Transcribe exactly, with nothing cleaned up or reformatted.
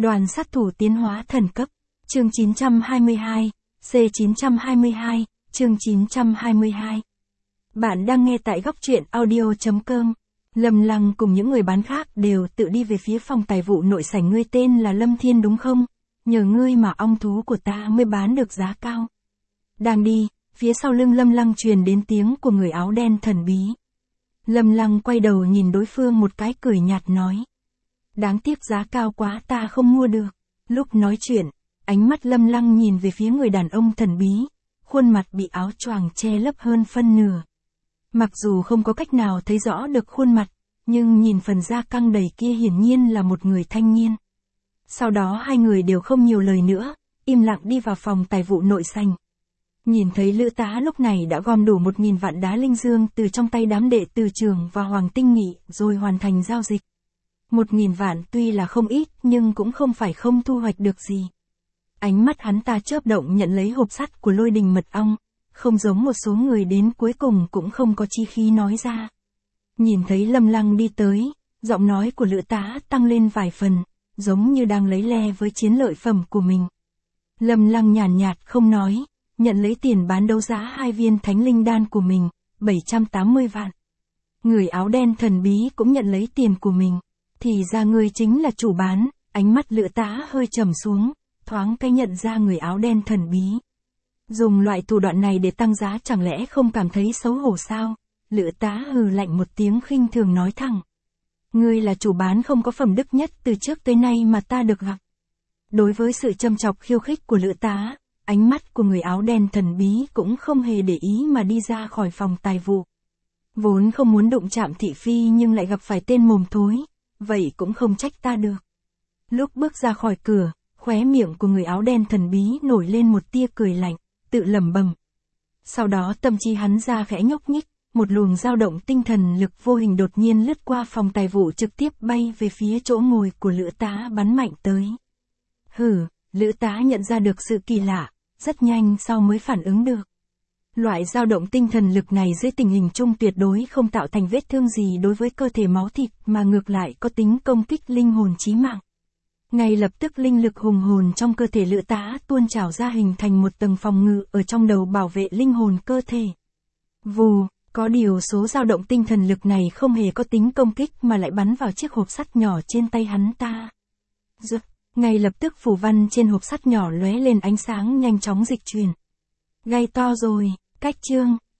Đoàn sát thủ tiến hóa thần cấp. Chương chín trăm hai mươi hai, C chín trăm hai mươi hai, chương chín trăm hai mươi hai. Bạn đang nghe tại góc truyện audio chấm com. Lâm Lăng cùng những người bán khác đều tự đi về phía phòng tài vụ nội sảnh. Ngươi tên là Lâm Thiên đúng không? Nhờ ngươi mà ong thú của ta mới bán được giá cao. Đang đi, phía sau lưng Lâm Lăng truyền đến tiếng của người áo đen thần bí. Lâm Lăng quay đầu nhìn đối phương một cái cười nhạt nói. Đáng tiếc giá cao quá ta không mua được. Lúc nói chuyện, ánh mắt Lâm Lăng nhìn về phía người đàn ông thần bí, khuôn mặt bị áo choàng che lấp hơn phân nửa. Mặc dù không có cách nào thấy rõ được khuôn mặt, nhưng nhìn phần da căng đầy kia hiển nhiên là một người thanh niên. Sau đó hai người đều không nhiều lời nữa, im lặng đi vào phòng tài vụ nội sảnh. Nhìn thấy Lữ Tá lúc này đã gom đủ một nghìn vạn đá linh dương từ trong tay đám đệ tử trưởng và Hoàng Tinh Nghị rồi hoàn thành giao dịch. Một nghìn vạn tuy là không ít nhưng cũng không phải không thu hoạch được gì. Ánh mắt hắn ta chớp động nhận lấy hộp sắt của Lôi Đình Mật Ong, không giống một số người đến cuối cùng cũng không có chi khí nói ra. Nhìn thấy Lâm Lăng đi tới, giọng nói của Lữ Tá tăng lên vài phần, giống như đang lấy le với chiến lợi phẩm của mình. Lâm Lăng nhàn nhạt không nói, nhận lấy tiền bán đấu giá hai viên thánh linh đan của mình, bảy trăm tám mươi vạn. Người áo đen thần bí cũng nhận lấy tiền của mình. Thì ra người chính là chủ bán, ánh mắt Lữ Tá hơi trầm xuống, thoáng cái nhận ra người áo đen thần bí. Dùng loại thủ đoạn này để tăng giá chẳng lẽ không cảm thấy xấu hổ sao? Lữ Tá hừ lạnh một tiếng khinh thường nói thẳng. Ngươi là chủ bán không có phẩm đức nhất từ trước tới nay mà ta được gặp. Đối với sự châm chọc khiêu khích của Lữ Tá, ánh mắt của người áo đen thần bí cũng không hề để ý mà đi ra khỏi phòng tài vụ. Vốn không muốn đụng chạm thị phi nhưng lại gặp phải tên mồm thối, vậy cũng không trách ta được. Lúc bước ra khỏi cửa, khóe miệng của người áo đen thần bí nổi lên một tia cười lạnh, tự lẩm bẩm. Sau đó tâm trí hắn ra khẽ nhúc nhích, một luồng dao động tinh thần lực vô hình đột nhiên lướt qua phòng tài vụ trực tiếp bay về phía chỗ ngồi của Lữ Tá bắn mạnh tới. Hừ, Lữ Tá nhận ra được sự kỳ lạ, rất nhanh sau mới phản ứng được. Loại dao động tinh thần lực này dưới tình hình chung tuyệt đối không tạo thành vết thương gì đối với cơ thể máu thịt mà ngược lại có tính công kích linh hồn chí mạng. Ngay lập tức linh lực hùng hồn trong cơ thể Lữ Tá tuôn trào ra hình thành một tầng phòng ngự ở trong đầu bảo vệ linh hồn cơ thể. Vù, có điều số dao động tinh thần lực này không hề có tính công kích mà lại bắn vào chiếc hộp sắt nhỏ trên tay hắn ta. Rực, ngay lập tức phù văn trên hộp sắt nhỏ lóe lên ánh sáng nhanh chóng dịch chuyển. Gai to rồi, cách chương,